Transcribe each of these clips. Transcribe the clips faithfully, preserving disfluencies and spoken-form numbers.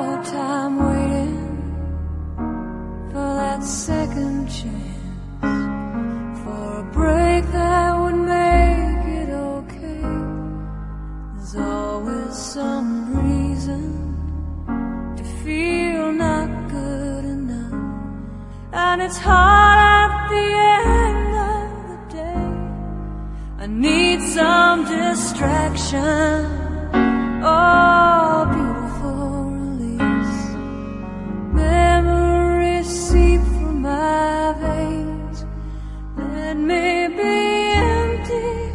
our time waiting for that second chance, for a break that would make it okay. There's always some reason to feel not good enough, and it's hard at the end of the day. I need some distraction, oh, beautiful release. Memories seep through my veins. Let me be empty,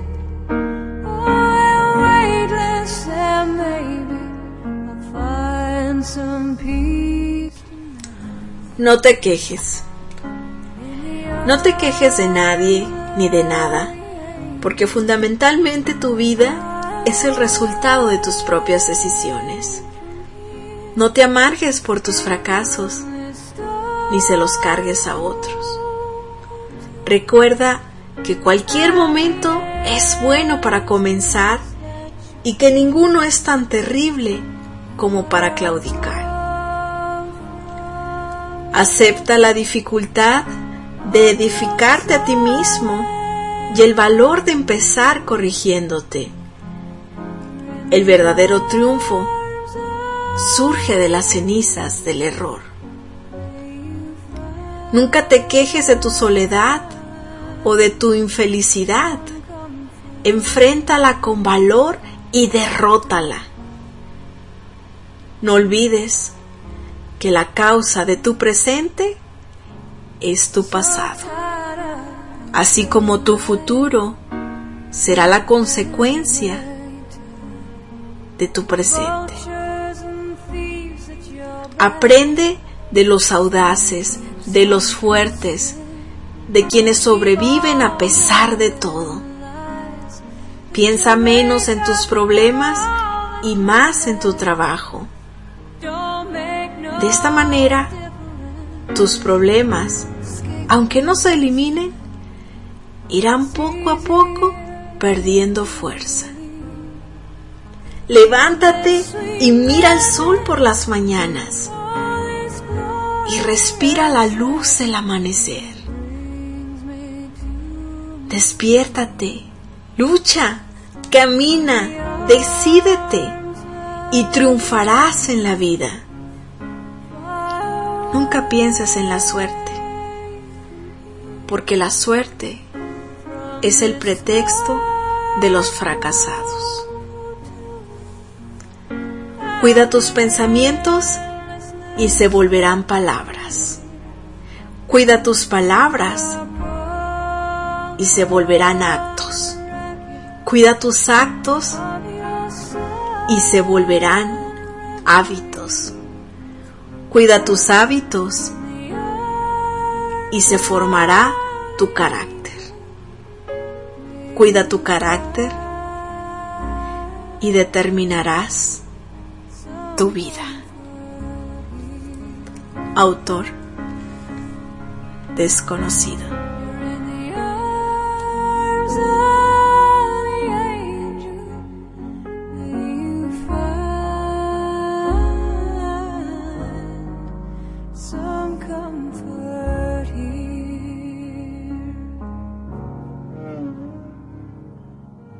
oh, weightless, and maybe I'll find some peace. No te quejes. No te quejes de nadie ni de nada, porque fundamentalmente tu vida es el resultado de tus propias decisiones. No te amargues por tus fracasos, ni se los cargues a otros. Recuerda que cualquier momento es bueno para comenzar y que ninguno es tan terrible como para claudicar. Acepta la dificultad de edificarte a ti mismo y el valor de empezar corrigiéndote. El verdadero triunfo surge de las cenizas del error. Nunca te quejes de tu soledad o de tu infelicidad. Enfréntala con valor y derrótala. No olvides que la causa de tu presente es tu pasado, así como tu futuro será la consecuencia de tu presente. Aprende de los audaces, de los fuertes, de quienes sobreviven a pesar de todo. Piensa menos en tus problemas y más en tu trabajo. De esta manera, tus problemas, aunque no se eliminen, irán poco a poco perdiendo fuerza. Levántate y mira el sol por las mañanas y respira la luz del amanecer. Despiértate, lucha, camina, decídete y triunfarás en la vida. Nunca pienses en la suerte, porque la suerte es el pretexto de los fracasados. Cuida tus pensamientos y se volverán palabras. Cuida tus palabras y se volverán actos. Cuida tus actos y se volverán hábitos. Cuida tus hábitos y se formará tu carácter. Cuida tu carácter y determinarás tu vida. Autor desconocido.